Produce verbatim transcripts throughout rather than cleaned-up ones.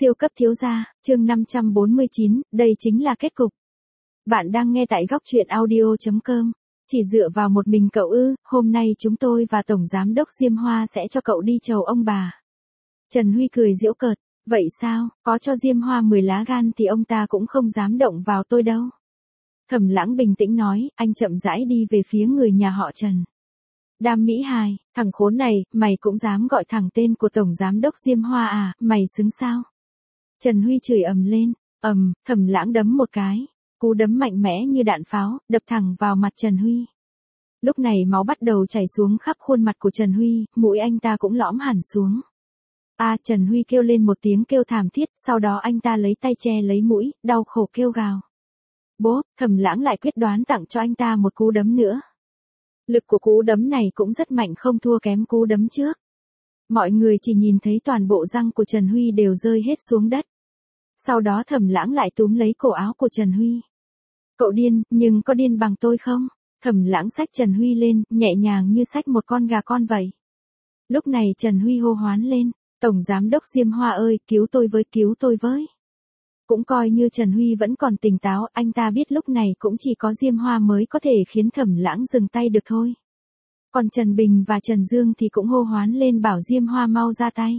Siêu cấp thiếu gia, chương năm trăm bốn mươi chín, đây chính là kết cục. Bạn đang nghe tại góc truyện audio chấm com. Chỉ dựa vào một mình cậu ư, hôm nay chúng tôi và Tổng Giám đốc Diêm Hoa sẽ cho cậu đi chầu ông bà. Trần Huy cười giễu cợt, vậy sao, có cho Diêm Hoa mười lá gan thì ông ta cũng không dám động vào tôi đâu. Thẩm Lãng bình tĩnh nói, anh chậm rãi đi về phía người nhà họ Trần. Đam Mỹ Hài, thằng khốn này, mày cũng dám gọi thẳng tên của Tổng Giám đốc Diêm Hoa à, mày xứng sao? Trần Huy chửi ầm lên, ầm, Thẩm Lãng đấm một cái, cú đấm mạnh mẽ như đạn pháo, đập thẳng vào mặt Trần Huy. Lúc này máu bắt đầu chảy xuống khắp khuôn mặt của Trần Huy, mũi anh ta cũng lõm hẳn xuống. A à, Trần Huy kêu lên một tiếng kêu thảm thiết, sau đó anh ta lấy tay che lấy mũi, đau khổ kêu gào. Bố, Thẩm Lãng lại quyết đoán tặng cho anh ta một cú đấm nữa. Lực của cú đấm này cũng rất mạnh, không thua kém cú đấm trước. Mọi người chỉ nhìn thấy toàn bộ răng của Trần Huy đều rơi hết xuống đất. Sau đó Thẩm Lãng lại túm lấy cổ áo của Trần Huy. Cậu điên, nhưng có điên bằng tôi không? Thẩm Lãng xách Trần Huy lên, nhẹ nhàng như xách một con gà con vậy. Lúc này Trần Huy hô hoán lên, Tổng Giám đốc Diêm Hoa ơi, cứu tôi với, cứu tôi với. Cũng coi như Trần Huy vẫn còn tỉnh táo, anh ta biết lúc này cũng chỉ có Diêm Hoa mới có thể khiến Thẩm Lãng dừng tay được thôi. Còn Trần Bình và Trần Dương thì cũng hô hoán lên bảo Diêm Hoa mau ra tay.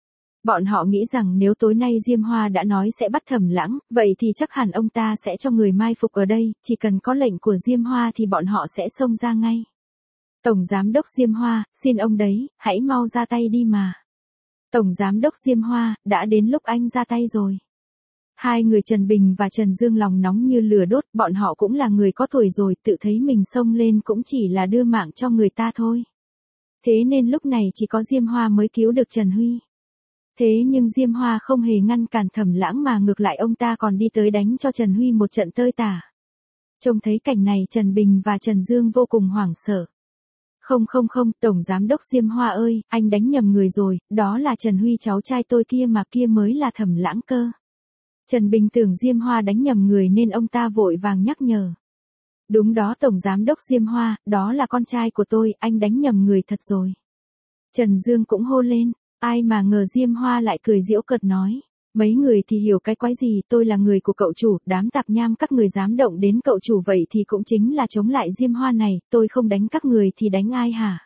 Bọn họ nghĩ rằng nếu tối nay Diêm Hoa đã nói sẽ bắt Thẩm Lãng, vậy thì chắc hẳn ông ta sẽ cho người mai phục ở đây, chỉ cần có lệnh của Diêm Hoa thì bọn họ sẽ xông ra ngay. Tổng Giám đốc Diêm Hoa, xin ông đấy, hãy mau ra tay đi mà. Tổng Giám đốc Diêm Hoa, đã đến lúc anh ra tay rồi. Hai người Trần Bình và Trần Dương lòng nóng như lửa đốt, bọn họ cũng là người có tuổi rồi, tự thấy mình xông lên cũng chỉ là đưa mạng cho người ta thôi. Thế nên lúc này chỉ có Diêm Hoa mới cứu được Trần Huy. Thế nhưng Diêm Hoa không hề ngăn cản Thẩm Lãng mà ngược lại ông ta còn đi tới đánh cho Trần Huy một trận tơi tả. Trông thấy cảnh này Trần Bình và Trần Dương vô cùng hoảng sợ. Không không không, Tổng Giám đốc Diêm Hoa ơi, anh đánh nhầm người rồi, đó là Trần Huy cháu trai tôi kia mà, kia mới là Thẩm Lãng cơ. Trần Bình tưởng Diêm Hoa đánh nhầm người nên ông ta vội vàng nhắc nhở. Đúng đó Tổng Giám đốc Diêm Hoa, đó là con trai của tôi, anh đánh nhầm người thật rồi. Trần Dương cũng hô lên, ai mà ngờ Diêm Hoa lại cười giễu cợt nói. Mấy người thì hiểu cái quái gì, tôi là người của cậu chủ, đám tạp nham các người dám động đến cậu chủ vậy thì cũng chính là chống lại Diêm Hoa này, tôi không đánh các người thì đánh ai hả?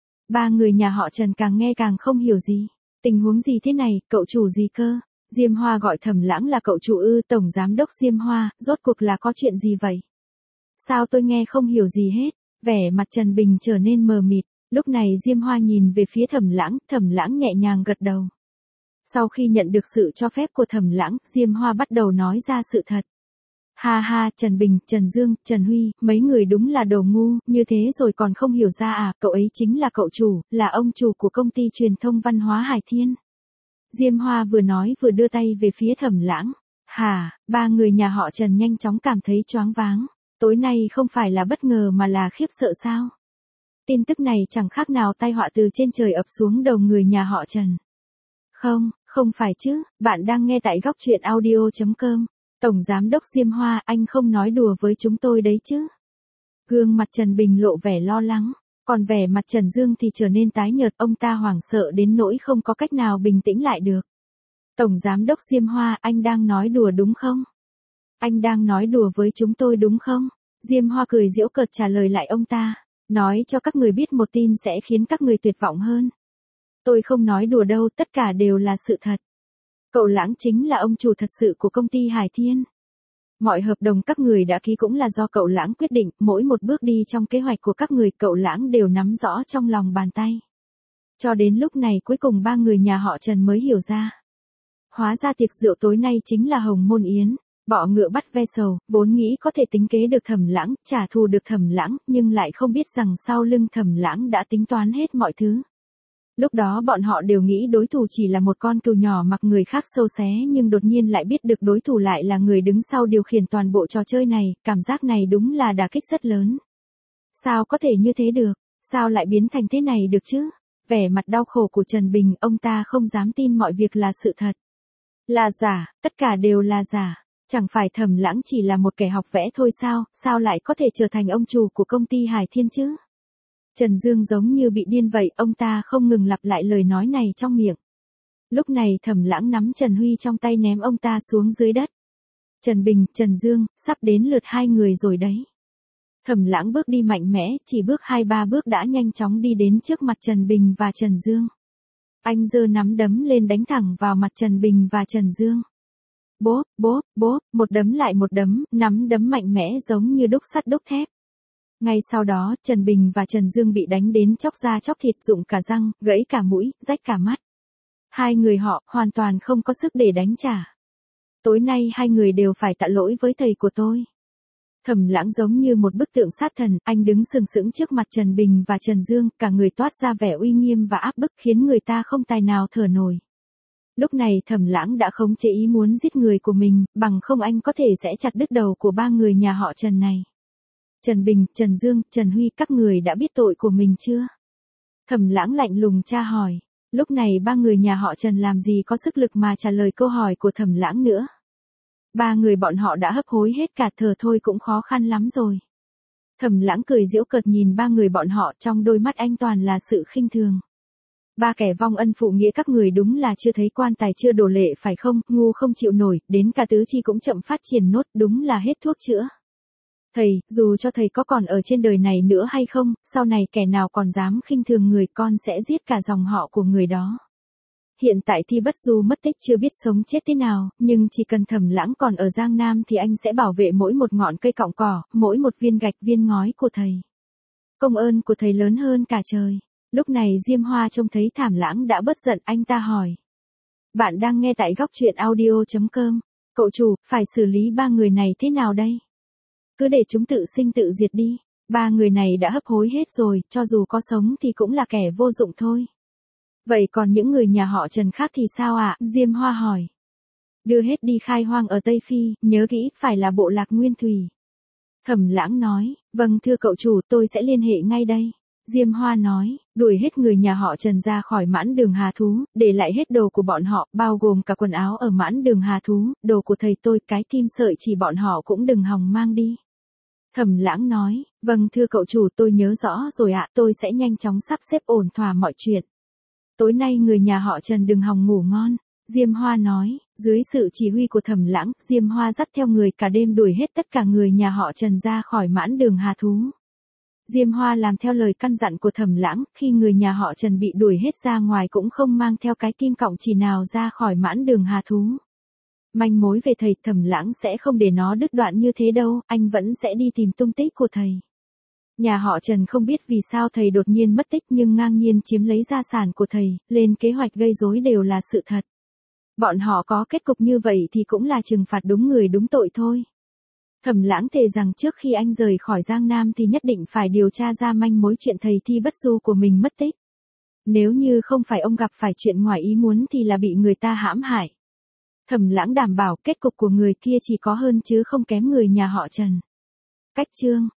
Ba người nhà họ Trần càng nghe càng không hiểu gì. Tình huống gì thế này, cậu chủ gì cơ? Diêm Hoa gọi Thẩm Lãng là cậu chủ ư? Tổng Giám đốc Diêm Hoa, rốt cuộc là có chuyện gì vậy? Sao tôi nghe không hiểu gì hết? Vẻ mặt Trần Bình trở nên mờ mịt. Lúc này Diêm Hoa nhìn về phía Thẩm Lãng, Thẩm Lãng nhẹ nhàng gật đầu. Sau khi nhận được sự cho phép của Thẩm Lãng, Diêm Hoa bắt đầu nói ra sự thật. Ha ha, Trần Bình, Trần Dương, Trần Huy, mấy người đúng là đồ ngu, như thế rồi còn không hiểu ra à, cậu ấy chính là cậu chủ, là ông chủ của công ty truyền thông văn hóa Hải Thiên. Diêm Hoa vừa nói vừa đưa tay về phía Thẩm Lãng. Hả, ba người nhà họ Trần nhanh chóng cảm thấy choáng váng. Tối nay không phải là bất ngờ mà là khiếp sợ sao? Tin tức này chẳng khác nào tai họa từ trên trời ập xuống đầu người nhà họ Trần. Không, không phải chứ, bạn đang nghe tại góc truyện audio chấm com. Tổng Giám đốc Diêm Hoa, anh không nói đùa với chúng tôi đấy chứ? Gương mặt Trần Bình lộ vẻ lo lắng. Còn vẻ mặt Trần Dương thì trở nên tái nhợt, ông ta hoảng sợ đến nỗi không có cách nào bình tĩnh lại được. Tổng Giám đốc Diêm Hoa, anh đang nói đùa đúng không? Anh đang nói đùa với chúng tôi đúng không? Diêm Hoa cười giễu cợt trả lời lại ông ta. Nói cho các người biết một tin sẽ khiến các người tuyệt vọng hơn. Tôi không nói đùa đâu, tất cả đều là sự thật. Cậu Lãng chính là ông chủ thật sự của công ty Hải Thiên. Mọi hợp đồng các người đã ký cũng là do cậu Lãng quyết định, mỗi một bước đi trong kế hoạch của các người cậu Lãng đều nắm rõ trong lòng bàn tay. Cho đến lúc này cuối cùng ba người nhà họ Trần mới hiểu ra. Hóa ra tiệc rượu tối nay chính là Hồng Môn Yến, bọ ngựa bắt ve sầu, vốn nghĩ có thể tính kế được Thẩm Lãng, trả thù được Thẩm Lãng, nhưng lại không biết rằng sau lưng Thẩm Lãng đã tính toán hết mọi thứ. Lúc đó bọn họ đều nghĩ đối thủ chỉ là một con cừu nhỏ mặc người khác sâu xé nhưng đột nhiên lại biết được đối thủ lại là người đứng sau điều khiển toàn bộ trò chơi này, cảm giác này đúng là đả kích rất lớn. Sao có thể như thế được? Sao lại biến thành thế này được chứ? Vẻ mặt đau khổ của Trần Bình, ông ta không dám tin mọi việc là sự thật. Là giả, tất cả đều là giả. Chẳng phải Thẩm Lãng chỉ là một kẻ học vẽ thôi sao, sao lại có thể trở thành ông chủ của công ty Hải Thiên chứ? Trần Dương giống như bị điên vậy, ông ta không ngừng lặp lại lời nói này trong miệng. Lúc này Thẩm Lãng nắm Trần Huy trong tay ném ông ta xuống dưới đất. Trần Bình, Trần Dương, sắp đến lượt hai người rồi đấy. Thẩm Lãng bước đi mạnh mẽ, chỉ bước hai ba bước đã nhanh chóng đi đến trước mặt Trần Bình và Trần Dương. Anh giơ nắm đấm lên đánh thẳng vào mặt Trần Bình và Trần Dương. Bốp, bốp, bốp, một đấm lại một đấm, nắm đấm mạnh mẽ giống như đúc sắt đúc thép. Ngay sau đó, Trần Bình và Trần Dương bị đánh đến chóc da chóc thịt, rụng cả răng, gãy cả mũi, rách cả mắt. Hai người họ hoàn toàn không có sức để đánh trả. Tối nay hai người đều phải tạ lỗi với thầy của tôi. Thẩm Lãng giống như một bức tượng sát thần, anh đứng sừng sững trước mặt Trần Bình và Trần Dương, cả người toát ra vẻ uy nghiêm và áp bức khiến người ta không tài nào thở nổi. Lúc này Thẩm Lãng đã khống chế ý muốn giết người của mình, bằng không anh có thể sẽ chặt đứt đầu của ba người nhà họ Trần này. Trần Bình, Trần Dương, Trần Huy, các người đã biết tội của mình chưa? Thẩm Lãng lạnh lùng tra hỏi. Lúc này ba người nhà họ Trần làm gì có sức lực mà trả lời câu hỏi của Thẩm Lãng nữa. Ba người bọn họ đã hấp hối hết cả, thở thôi cũng khó khăn lắm rồi. Thẩm Lãng cười giễu cợt nhìn ba người bọn họ, trong đôi mắt anh toàn là sự khinh thường. Ba kẻ vong ân phụ nghĩa các người đúng là chưa thấy quan tài chưa đổ lệ phải không, ngu không chịu nổi, đến cả tứ chi cũng chậm phát triển nốt, đúng là hết thuốc chữa. Thầy, dù cho thầy có còn ở trên đời này nữa hay không, sau này kẻ nào còn dám khinh thường người, con sẽ giết cả dòng họ của người đó. Hiện tại Thi Bất Du mất tích chưa biết sống chết thế nào, nhưng chỉ cần Thẩm Lãng còn ở Giang Nam thì anh sẽ bảo vệ mỗi một ngọn cây cọng cỏ, mỗi một viên gạch viên ngói của thầy. Công ơn của thầy lớn hơn cả trời. Lúc này Diêm Hoa trông thấy Thẩm Lãng đã bớt giận, anh ta hỏi. Bạn đang nghe tại góc truyện audio chấm com. Cậu chủ, phải xử lý ba người này thế nào đây? Cứ để chúng tự sinh tự diệt đi. Ba người này đã hấp hối hết rồi, cho dù có sống thì cũng là kẻ vô dụng thôi. Vậy còn những người nhà họ Trần khác thì sao ạ? À? Diêm Hoa hỏi. Đưa hết đi khai hoang ở Tây Phi, nhớ kỹ, phải là bộ lạc Nguyên Thủy. Thẩm Lãng nói, vâng thưa cậu chủ, tôi sẽ liên hệ ngay đây. Diêm Hoa nói, đuổi hết người nhà họ Trần ra khỏi Mãn Đường Hà Thú, để lại hết đồ của bọn họ, bao gồm cả quần áo ở Mãn Đường Hà Thú, đồ của thầy tôi, cái kim sợi chỉ bọn họ cũng đừng hòng mang đi. Thẩm Lãng nói, vâng thưa cậu chủ, tôi nhớ rõ rồi ạ, tôi sẽ nhanh chóng sắp xếp ổn thỏa mọi chuyện. Tối nay người nhà họ Trần đừng hòng ngủ ngon. Diêm Hoa nói, dưới sự chỉ huy của Thẩm Lãng, Diêm Hoa dắt theo người cả đêm đuổi hết tất cả người nhà họ Trần ra khỏi Mãn Đường Hà Thú. Diêm Hoa làm theo lời căn dặn của Thẩm Lãng, khi người nhà họ Trần bị đuổi hết ra ngoài cũng không mang theo cái kim cọng chỉ nào ra khỏi Mãn Đường Hà Thú. Manh mối về thầy, Thẩm Lãng sẽ không để nó đứt đoạn như thế đâu, anh vẫn sẽ đi tìm tung tích của thầy. Nhà họ Trần không biết vì sao thầy đột nhiên mất tích nhưng ngang nhiên chiếm lấy gia sản của thầy, lên kế hoạch gây rối đều là sự thật. Bọn họ có kết cục như vậy thì cũng là trừng phạt đúng người đúng tội thôi. Thẩm Lãng thề rằng trước khi anh rời khỏi Giang Nam thì nhất định phải điều tra ra manh mối chuyện thầy Thi Bất Du của mình mất tích. Nếu như không phải ông gặp phải chuyện ngoài ý muốn thì là bị người ta hãm hại. Thẩm Lãng đảm bảo kết cục của người kia chỉ có hơn chứ không kém người nhà họ Trần. Cách chương